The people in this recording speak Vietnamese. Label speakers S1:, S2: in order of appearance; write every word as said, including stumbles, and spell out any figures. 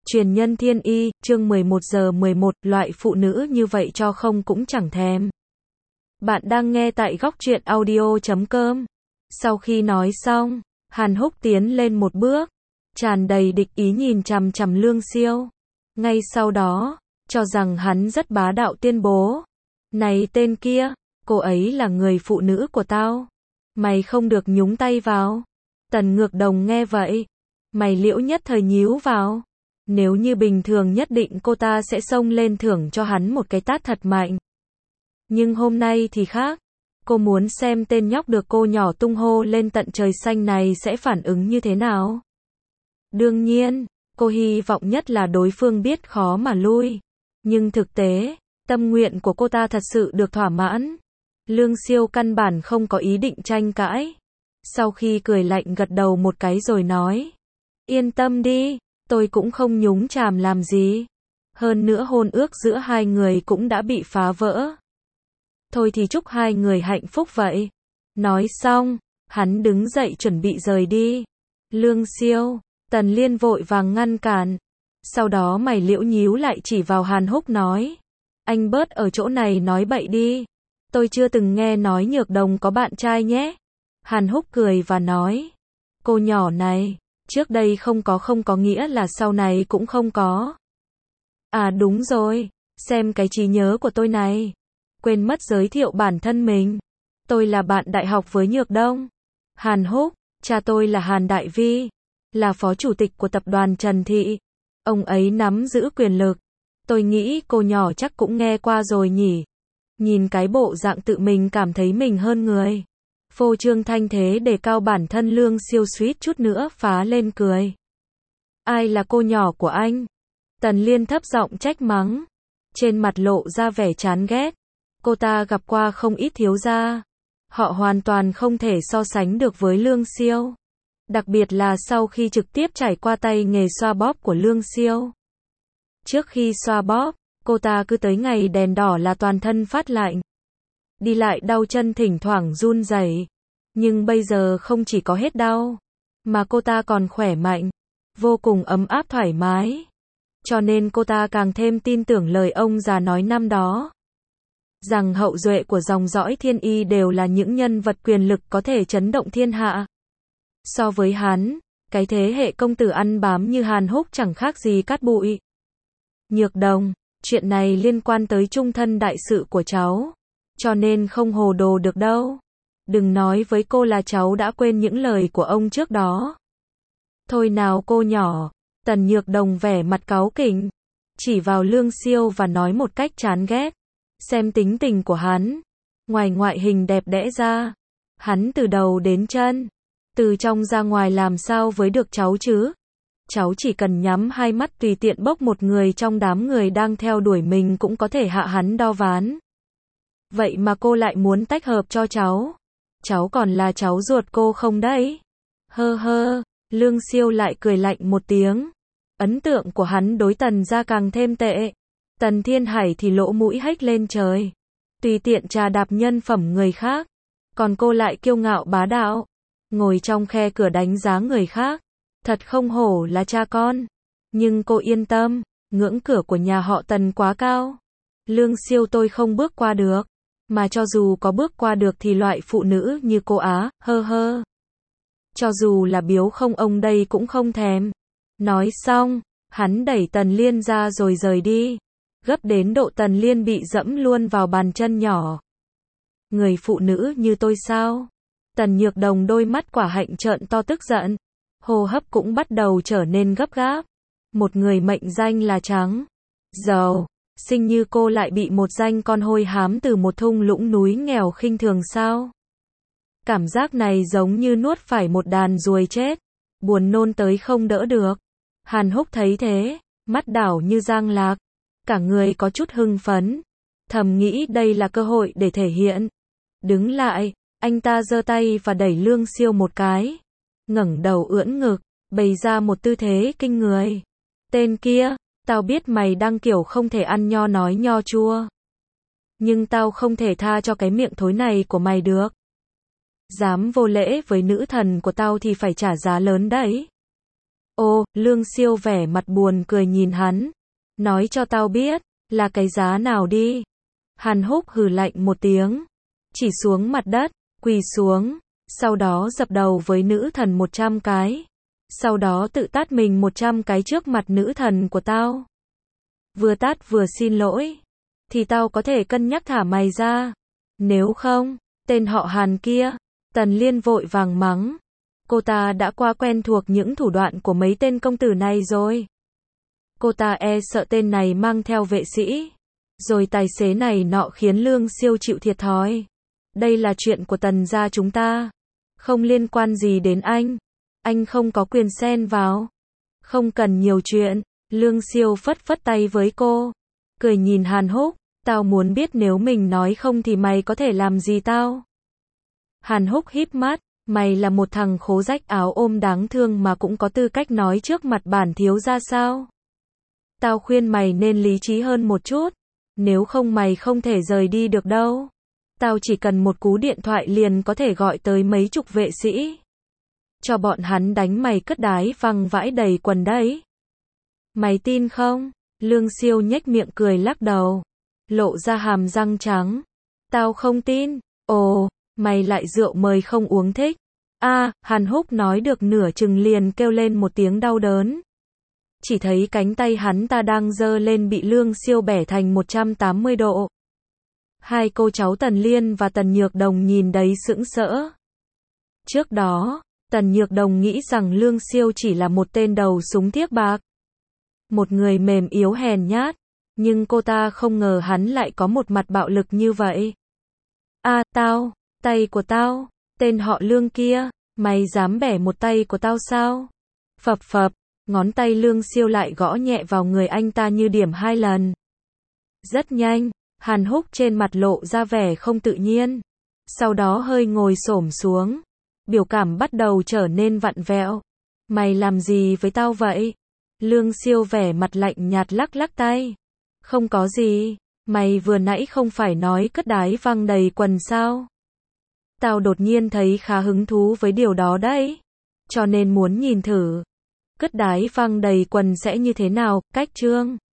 S1: Truyền nhân thiên y, chương mười một giờ mười một, loại phụ nữ như vậy cho không cũng chẳng thèm. Bạn đang nghe tại góc truyện audio chấm com. Sau khi nói xong, Hàn Húc tiến lên một bước, tràn đầy địch ý nhìn chằm chằm Lương Siêu. Ngay sau đó, cho rằng hắn rất bá đạo tuyên bố. Này tên kia, cô ấy là người phụ nữ của tao. Mày không được nhúng tay vào. Tần Ngược Đồng nghe vậy, mày liễu nhất thời nhíu vào. Nếu như bình thường nhất định cô ta sẽ xông lên thưởng cho hắn một cái tát thật mạnh. Nhưng hôm nay thì khác. Cô muốn xem tên nhóc được cô nhỏ tung hô lên tận trời xanh này sẽ phản ứng như thế nào. Đương nhiên, cô hy vọng nhất là đối phương biết khó mà lui. Nhưng thực tế, tâm nguyện của cô ta thật sự được thỏa mãn. Lương Siêu căn bản không có ý định tranh cãi. Sau khi cười lạnh gật đầu một cái rồi nói. Yên tâm đi. Tôi cũng không nhúng chàm làm gì. Hơn nữa hôn ước giữa hai người cũng đã bị phá vỡ. Thôi thì chúc hai người hạnh phúc vậy. Nói xong, hắn đứng dậy chuẩn bị rời đi. Lương Siêu, Tần Liên vội vàng ngăn cản. Sau đó mày liễu nhíu lại chỉ vào Hàn Húc nói. Anh bớt ở chỗ này nói bậy đi. Tôi chưa từng nghe nói Nhược Đồng có bạn trai nhé. Hàn Húc cười và nói. Cô nhỏ này. Trước đây không có không có nghĩa là sau này cũng không có. À đúng rồi, xem cái trí nhớ của tôi này. Quên mất giới thiệu bản thân mình. Tôi là bạn đại học với Nhược Đông. Hàn Húc, cha tôi là Hàn Đại Vi, là phó chủ tịch của tập đoàn Trần Thị. Ông ấy nắm giữ quyền lực. Tôi nghĩ cô nhỏ chắc cũng nghe qua rồi nhỉ. Nhìn cái bộ dạng tự mình cảm thấy mình hơn người. Phô trương thanh thế để cao bản thân Lương Siêu suýt chút nữa phá lên cười. Ai là cô nhỏ của anh? Tần Liên thấp giọng trách mắng. Trên mặt lộ ra vẻ chán ghét. Cô ta gặp qua không ít thiếu gia. Họ hoàn toàn không thể so sánh được với Lương Siêu. Đặc biệt là sau khi trực tiếp trải qua tay nghề xoa bóp của Lương Siêu. Trước khi xoa bóp, cô ta cứ tới ngày đèn đỏ là toàn thân phát lạnh. Đi lại đau chân thỉnh thoảng run rẩy. Nhưng bây giờ không chỉ có hết đau, mà cô ta còn khỏe mạnh, vô cùng ấm áp thoải mái. Cho nên cô ta càng thêm tin tưởng lời ông già nói năm đó. Rằng hậu duệ của dòng dõi thiên y đều là những nhân vật quyền lực có thể chấn động thiên hạ. So với hắn, cái thế hệ công tử ăn bám như Hàn Húc chẳng khác gì cát bụi. Nhược Đồng, chuyện này liên quan tới chung thân đại sự của cháu. Cho nên không hồ đồ được đâu. Đừng nói với cô là cháu đã quên những lời của ông trước đó. Thôi nào cô nhỏ. Tần Nhược Đồng vẻ mặt cáu kỉnh. Chỉ vào Lương Siêu và nói một cách chán ghét. Xem tính tình của hắn. Ngoài ngoại hình đẹp đẽ ra. Hắn từ đầu đến chân. Từ trong ra ngoài làm sao với được cháu chứ. Cháu chỉ cần nhắm hai mắt tùy tiện bốc một người trong đám người đang theo đuổi mình cũng có thể hạ hắn đo ván. Vậy mà cô lại muốn tách hợp cho cháu. Cháu còn là cháu ruột cô không đấy? Hơ hơ, Lương Siêu lại cười lạnh một tiếng. Ấn tượng của hắn đối Tần gia càng thêm tệ. Tần Thiên Hải thì lỗ mũi hếch lên trời. Tùy tiện trà đạp nhân phẩm người khác. Còn cô lại kiêu ngạo bá đạo. Ngồi trong khe cửa đánh giá người khác. Thật không hổ là cha con. Nhưng cô yên tâm, ngưỡng cửa của nhà họ Tần quá cao. Lương Siêu tôi không bước qua được. Mà cho dù có bước qua được thì loại phụ nữ như cô á, hơ hơ. Cho dù là biếu không ông đây cũng không thèm. Nói xong, hắn đẩy Tần Liên ra rồi rời đi. Gấp đến độ Tần Liên bị dẫm luôn vào bàn chân nhỏ. Người phụ nữ như tôi sao? Tần Nhược Đồng đôi mắt quả hạnh trợn to tức giận. Hô hấp cũng bắt đầu trở nên gấp gáp. Một người mệnh danh là trắng. Giàu. Sinh như cô lại bị một danh con hôi hám từ một thung lũng núi nghèo khinh thường sao? Cảm giác này giống như nuốt phải một đàn ruồi chết. Buồn nôn tới không đỡ được. Hàn Húc thấy thế, mắt đảo như giang lạc. Cả người có chút hưng phấn. Thầm nghĩ đây là cơ hội để thể hiện. Đứng lại, anh ta giơ tay và đẩy Lương Siêu một cái. Ngẩng đầu ưỡn ngực, bày ra một tư thế kinh người. Tên kia. Tao biết mày đang kiểu không thể ăn nho nói nho chua. Nhưng tao không thể tha cho cái miệng thối này của mày được. Dám vô lễ với nữ thần của tao thì phải trả giá lớn đấy. Ô, Lương Siêu vẻ mặt buồn cười nhìn hắn. Nói cho tao biết, là cái giá nào đi. Hàn Húc hừ lạnh một tiếng. Chỉ xuống mặt đất, quỳ xuống. Sau đó dập đầu với nữ thần một trăm cái. Sau đó tự tát mình một trăm cái trước mặt nữ thần của tao. Vừa tát vừa xin lỗi. Thì tao có thể cân nhắc thả mày ra. Nếu không, tên họ Hàn kia. Tần Liên vội vàng mắng. Cô ta đã quá quen thuộc những thủ đoạn của mấy tên công tử này rồi. Cô ta e sợ tên này mang theo vệ sĩ. Rồi tài xế này nọ khiến Lương Siêu chịu thiệt thòi. Đây là chuyện của Tần gia chúng ta. Không liên quan gì đến anh. Anh không có quyền xen vào. Không cần nhiều chuyện. Lương Siêu phất phất tay với cô. Cười nhìn Hàn Húc. Tao muốn biết nếu mình nói không thì mày có thể làm gì tao. Hàn Húc híp mắt. Mày là một thằng khố rách áo ôm đáng thương mà cũng có tư cách nói trước mặt bản thiếu gia sao? Tao khuyên mày nên lý trí hơn một chút. Nếu không mày không thể rời đi được đâu. Tao chỉ cần một cú điện thoại liền có thể gọi tới mấy chục vệ sĩ. Cho bọn hắn đánh mày cất đái văng vãi đầy quần đấy. Mày tin không? Lương Siêu nhếch miệng cười lắc đầu. Lộ ra hàm răng trắng. Tao không tin. Ồ, mày lại rượu mời không uống thích. A, à, Hàn Húc nói được nửa chừng liền kêu lên một tiếng đau đớn. Chỉ thấy cánh tay hắn ta đang giơ lên bị Lương Siêu bẻ thành một trăm tám mươi độ. Hai cô cháu Tần Liên và Tần Nhược Đồng nhìn đấy sững sỡ. Trước đó, Tần Nhược Đồng nghĩ rằng Lương Siêu chỉ là một tên đầu súng thiếc bạc. Một người mềm yếu hèn nhát. Nhưng cô ta không ngờ hắn lại có một mặt bạo lực như vậy. A, à, tao, tay của tao, tên họ Lương kia, mày dám bẻ một tay của tao sao? Phập phập, ngón tay Lương Siêu lại gõ nhẹ vào người anh ta như điểm hai lần. Rất nhanh, Hàn Húc trên mặt lộ ra vẻ không tự nhiên. Sau đó hơi ngồi xổm xuống. Biểu cảm bắt đầu trở nên vặn vẹo. Mày làm gì với tao vậy? Lương Siêu vẻ mặt lạnh nhạt lắc lắc tay. Không có gì, mày vừa nãy không phải nói cất đái văng đầy quần sao? Tao đột nhiên thấy khá hứng thú với điều đó đấy. Cho nên muốn nhìn thử. Cất đái văng đầy quần sẽ như thế nào, cách chương.